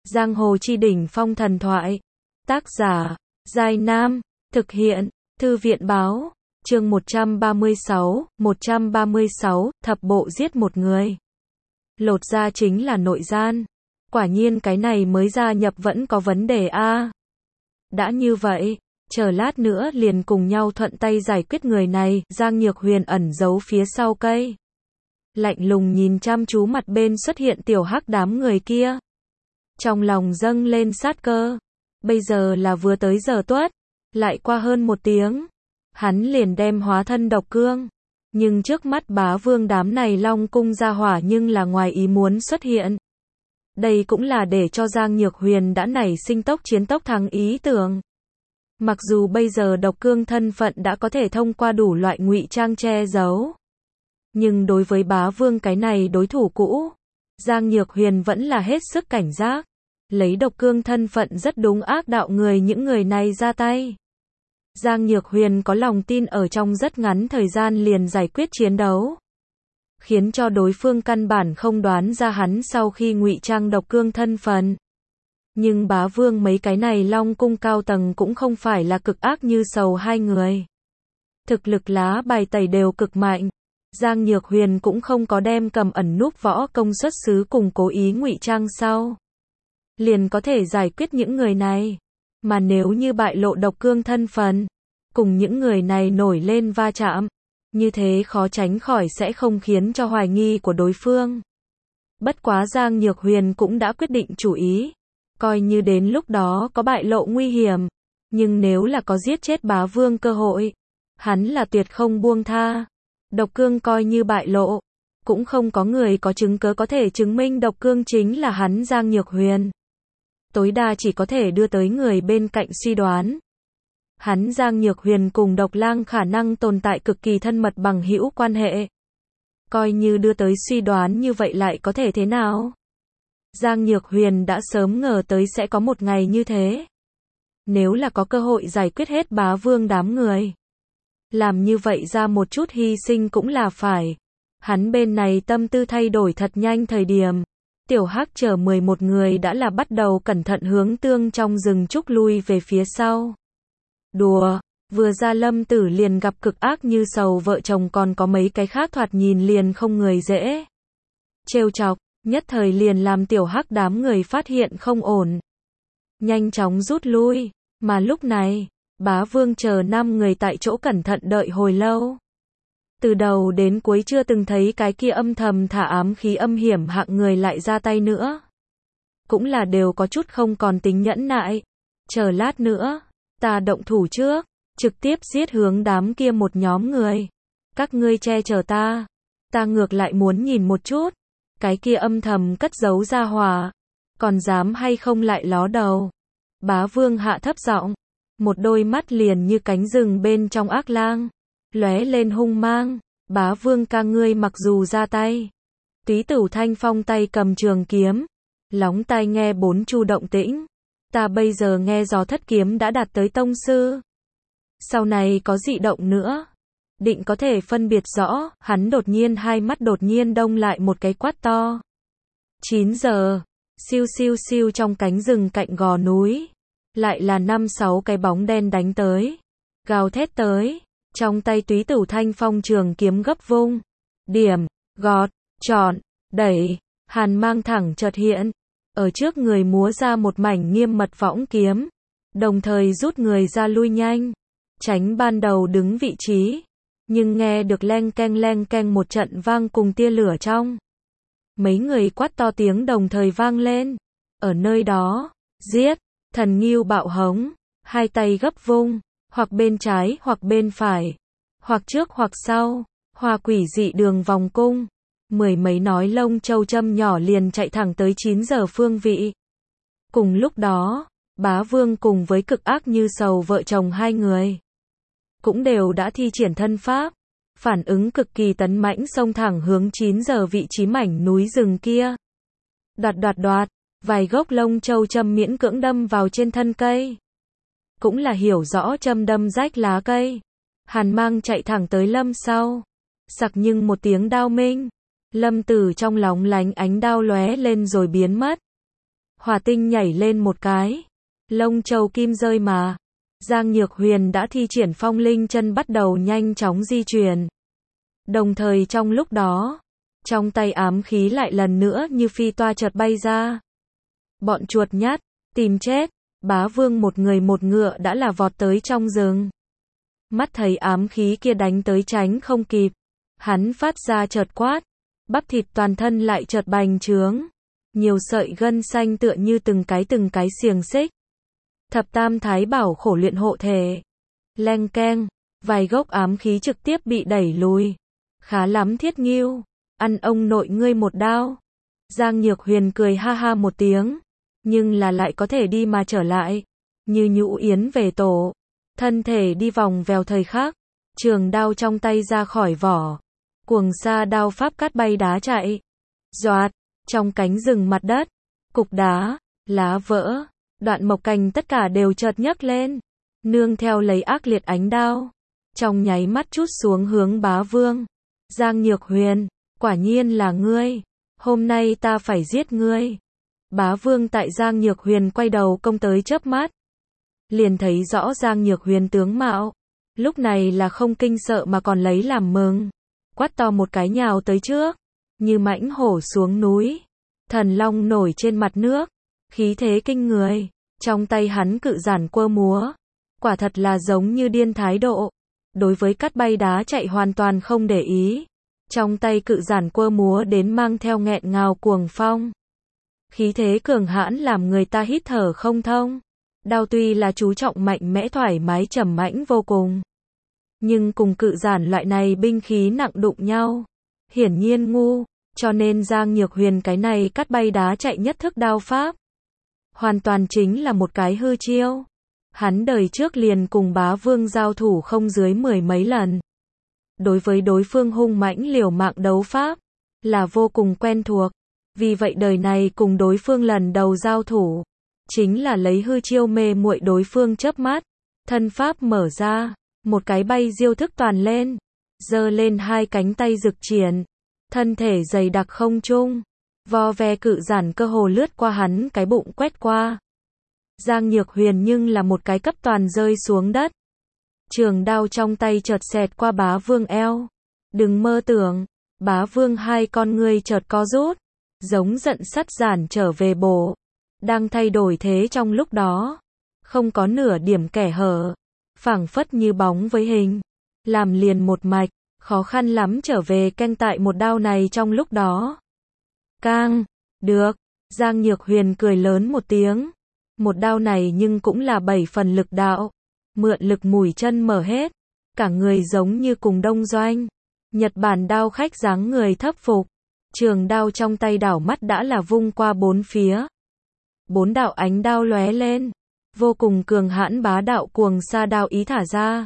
Giang hồ chi đỉnh phong thần thoại. Tác giả, Giai Nam. Thực hiện, Thư viện báo. Chương 136, thập bộ giết một người. Lột ra chính là nội gian. Quả nhiên cái này mới gia nhập vẫn có vấn đề a. Đã như vậy, chờ lát nữa liền cùng nhau thuận tay giải quyết người này. Giang Nhược Huyền ẩn giấu phía sau cây. Lạnh lùng nhìn chăm chú mặt bên xuất hiện tiểu hắc đám người kia. Trong lòng dâng lên sát cơ. Bây giờ là vừa tới giờ tuất. Lại qua hơn một tiếng. Hắn liền đem hóa thân độc cương. Nhưng trước mắt bá vương đám này long cung ra hỏa nhưng là ngoài ý muốn xuất hiện. Đây cũng là để cho Giang Nhược Huyền đã nảy sinh tốc chiến tốc thắng ý tưởng. Mặc dù bây giờ độc cương thân phận đã có thể thông qua đủ loại ngụy trang che giấu. Nhưng đối với bá vương cái này đối thủ cũ, Giang Nhược Huyền vẫn là hết sức cảnh giác. Lấy độc cương thân phận rất đúng ác đạo người những người này ra tay. Giang Nhược Huyền có lòng tin ở trong rất ngắn thời gian liền giải quyết chiến đấu. Khiến cho đối phương căn bản không đoán ra hắn sau khi ngụy trang độc cương thân phận. Nhưng bá vương mấy cái này long cung cao tầng cũng không phải là cực ác như sầu hai người. Thực lực lá bài tẩy đều cực mạnh. Giang Nhược Huyền cũng không có đem cầm ẩn núp võ công xuất xứ cùng cố ý ngụy trang sau. Liền có thể giải quyết những người này. Mà nếu như bại lộ độc cương thân phận, cùng những người này nổi lên va chạm, như thế khó tránh khỏi sẽ không khiến cho hoài nghi của đối phương. Bất quá Giang Nhược Huyền cũng đã quyết định chủ ý. Coi như đến lúc đó có bại lộ nguy hiểm, nhưng nếu là có giết chết bá vương cơ hội, hắn là tuyệt không buông tha. Độc cương coi như bại lộ, cũng không có người có chứng cớ có thể chứng minh độc cương chính là hắn Giang Nhược Huyền. Tối đa chỉ có thể đưa tới người bên cạnh suy đoán. Hắn Giang Nhược Huyền cùng Độc Lang khả năng tồn tại cực kỳ thân mật bằng hữu quan hệ. Coi như đưa tới suy đoán như vậy lại có thể thế nào? Giang Nhược Huyền đã sớm ngờ tới sẽ có một ngày như thế. Nếu là có cơ hội giải quyết hết bá vương đám người, làm như vậy ra một chút hy sinh cũng là phải. Hắn bên này tâm tư thay đổi thật nhanh thời điểm. Tiểu Hắc chở 11 người đã là bắt đầu cẩn thận hướng tương trong rừng trúc lui về phía sau. Đùa, vừa ra Lâm Tử liền gặp cực ác như sầu vợ chồng còn có mấy cái khác thoạt nhìn liền không người dễ trêu chọc, nhất thời liền làm Tiểu Hắc đám người phát hiện không ổn. Nhanh chóng rút lui, mà lúc này, bá vương chờ 5 người tại chỗ cẩn thận đợi hồi lâu. Từ đầu đến cuối chưa từng thấy cái kia âm thầm thả ám khí âm hiểm hạng người lại ra tay nữa. Cũng là đều có chút không còn tính nhẫn nại. Chờ lát nữa, ta động thủ trước, trực tiếp giết hướng đám kia một nhóm người. Các ngươi che chở ta. Ta ngược lại muốn nhìn một chút. Cái kia âm thầm cất giấu ra hỏa. Còn dám hay không lại ló đầu. Bá vương hạ thấp giọng. Một đôi mắt liền như cánh rừng bên trong ác lang. Lóe lên hung mang. Bá vương ca ngươi mặc dù ra tay. Túy Tử Thanh Phong tay cầm trường kiếm. Lóng tai nghe bốn chu động tĩnh. Ta bây giờ nghe gió thất kiếm đã đạt tới tông sư. Sau này có dị động nữa. Định có thể phân biệt rõ. Hắn đột nhiên hai mắt đột nhiên đông lại một cái quát to. 9 giờ. Siêu siêu siêu trong cánh rừng cạnh gò núi. Lại là 5-6 cái bóng đen đánh tới. Gào thét tới. Trong tay Túy Tử Thanh Phong trường kiếm gấp vung. Điểm, gọt, chọn, đẩy. Hàn mang thẳng chợt hiện. Ở trước người múa ra một mảnh nghiêm mật võng kiếm. Đồng thời rút người ra lui nhanh. Tránh ban đầu đứng vị trí. Nhưng nghe được leng keng một trận vang cùng tia lửa trong. Mấy người quát to tiếng đồng thời vang lên. Ở nơi đó, giết, thần ngưu bạo hống. Hai tay gấp vung. Hoặc bên trái hoặc bên phải. Hoặc trước hoặc sau. Hoa quỷ dị đường vòng cung. Mười mấy nói lông châu châm nhỏ liền chạy thẳng tới 9 giờ phương vị. Cùng lúc đó, bá vương cùng với cực ác như sầu vợ chồng hai người. Cũng đều đã thi triển thân pháp. Phản ứng cực kỳ tấn mãnh xông thẳng hướng 9 giờ vị trí mảnh núi rừng kia. Đoạt. Vài gốc lông châu châm miễn cưỡng đâm vào trên thân cây. Cũng là hiểu rõ châm đâm rách lá cây. Hàn mang chạy thẳng tới Lâm sau. Sặc nhưng một tiếng đao minh. Lâm Tử trong lóng lánh ánh đao lóe lên rồi biến mất. Hỏa tinh nhảy lên một cái. Lông châu kim rơi mà. Giang Nhược Huyền đã thi triển phong linh chân bắt đầu nhanh chóng di chuyển. Đồng thời trong lúc đó, trong tay ám khí lại lần nữa như phi toa chợt bay ra. Bọn chuột nhắt, tìm chết, Bá Vương một người một ngựa đã là vọt tới trong rừng. Mắt thấy ám khí kia đánh tới tránh không kịp. Hắn phát ra chợt quát, bắp thịt toàn thân lại chợt bành trướng. Nhiều sợi gân xanh tựa như từng cái xiềng xích. Thập tam thái bảo khổ luyện hộ thể. Leng keng, vài gốc ám khí trực tiếp bị đẩy lùi. Khá lắm Thiết Ngưu, ăn ông nội ngươi một đao. Giang Nhược Huyền cười ha ha một tiếng, nhưng là lại có thể đi mà trở lại, như nhũ yến về tổ. Thân thể đi vòng vèo thời khắc, trường đao trong tay ra khỏi vỏ. Cuồng sa đao pháp cát bay đá chạy. Doạt, trong cánh rừng mặt đất, cục đá, lá vỡ, đoạn mộc cành tất cả đều chợt nhấc lên, nương theo lấy ác liệt ánh đao, trong nháy mắt trút xuống hướng Bá Vương. Giang Nhược Huyền, quả nhiên là ngươi, hôm nay ta phải giết ngươi. Bá Vương tại Giang Nhược Huyền quay đầu công tới chớp mắt, liền thấy rõ Giang Nhược Huyền tướng mạo, lúc này là không kinh sợ mà còn lấy làm mừng, quát to một cái nhào tới trước, như mãnh hổ xuống núi, thần long nổi trên mặt nước, khí thế kinh người, trong tay hắn cự giản quơ múa, quả thật là giống như điên thái độ, đối với cát bay đá chạy hoàn toàn không để ý, trong tay cự giản quơ múa đến mang theo nghẹn ngào cuồng phong. Khí thế cường hãn làm người ta hít thở không thông. Đao tuy là chú trọng mạnh mẽ thoải mái trầm mãnh vô cùng, nhưng cùng cự giản loại này binh khí nặng đụng nhau, hiển nhiên ngu, cho nên Giang Nhược Huyền cái này cát bay đá chạy nhất thức đao pháp, hoàn toàn chính là một cái hư chiêu. Hắn đời trước liền cùng Bá Vương giao thủ không dưới 10 mấy lần. Đối với đối phương hung mãnh liều mạng đấu pháp, là vô cùng quen thuộc. Vì vậy đời này cùng đối phương lần đầu giao thủ, chính là lấy hư chiêu mê muội đối phương chớp mắt, thân pháp mở ra, một cái bay diêu thức toàn lên, giơ lên hai cánh tay rực triển, thân thể dày đặc không trung, vo ve cự giản cơ hồ lướt qua hắn cái bụng quét qua. Giang Nhược Huyền nhưng là một cái cấp toàn rơi xuống đất. Trường đao trong tay chợt xẹt qua Bá Vương eo. Đừng mơ tưởng, Bá Vương hai con ngươi chợt co rút, giống giận sắt giản trở về bổ. Đang thay đổi thế trong lúc đó, không có nửa điểm kẻ hở, phảng phất như bóng với hình, làm liền một mạch, khó khăn lắm trở về canh tại một đao này trong lúc đó. Cang, được, Giang Nhược Huyền cười lớn một tiếng. Một đao này nhưng cũng là 7 phần lực đạo, mượn lực mùi chân mở hết, cả người giống như cùng đông doanh. Nhật Bản đao khách dáng người thấp phục, trường đao trong tay đảo mắt đã là vung qua bốn phía. 4 đạo ánh đao lóe lên, vô cùng cường hãn bá đạo cuồng sa đao ý thả ra.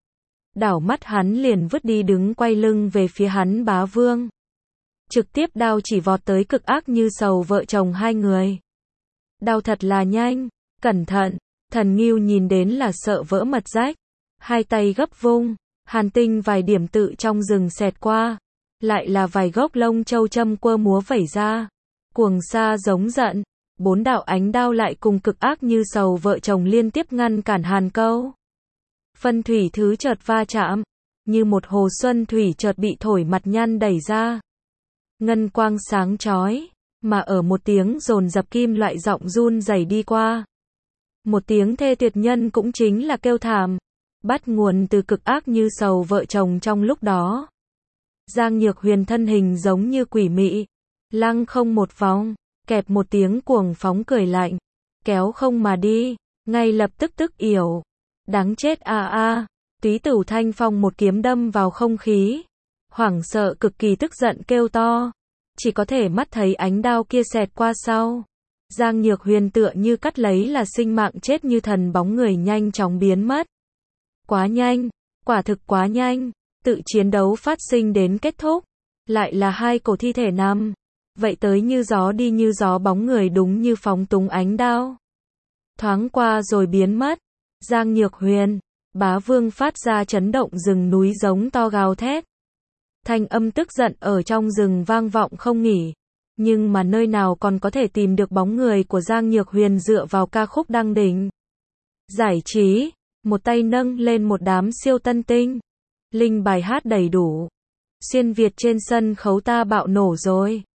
Đảo mắt hắn liền vứt đi đứng quay lưng về phía hắn Bá Vương. Trực tiếp đao chỉ vọt tới cực ác như sầu vợ chồng hai người. Đao thật là nhanh, cẩn thận, Thần Ngưu nhìn đến là sợ vỡ mật rách, hai tay gấp vung, hàn tinh vài điểm tự trong rừng xẹt qua, lại là vài gốc lông châu châm quơ múa vẩy ra, cuồng sa giống giận, 4 đạo ánh đao lại cùng cực ác như sầu vợ chồng liên tiếp ngăn cản hàn câu. Phân thủy thứ chợt va chạm, như một hồ xuân thủy chợt bị thổi mặt nhăn đẩy ra. Ngân quang sáng chói, mà ở một tiếng dồn dập kim loại giọng run rẩy đi qua. Một tiếng thê tuyệt nhân cũng chính là kêu thảm, bắt nguồn từ cực ác như sầu vợ chồng trong lúc đó. Giang Nhược Huyền thân hình giống như quỷ mị, lăng không một vòng, kẹp một tiếng cuồng phóng cười lạnh, kéo không mà đi, ngay lập tức tức yểu. Đáng chết a a, Túy Tử Thanh Phong một kiếm đâm vào không khí, hoảng sợ cực kỳ tức giận kêu to, chỉ có thể mắt thấy ánh đao kia xẹt qua sau. Giang Nhược Huyền tựa như cắt lấy là sinh mạng chết như thần bóng người nhanh chóng biến mất. Quá nhanh, quả thực quá nhanh, tự chiến đấu phát sinh đến kết thúc, lại là hai cổ thi thể nằm, vậy tới như gió đi như gió bóng người đúng như phóng túng ánh đao. Thoáng qua rồi biến mất, Giang Nhược Huyền, Bá Vương phát ra chấn động rừng núi giống to gào thét. Thanh âm tức giận ở trong rừng vang vọng không nghỉ. Nhưng mà nơi nào còn có thể tìm được bóng người của Giang Nhược Huyền dựa vào ca khúc đăng đỉnh. Giải trí, một tay nâng lên một đám siêu tân tinh. Linh bài hát đầy đủ. Xuyên Việt trên sân khấu ta bạo nổ rồi.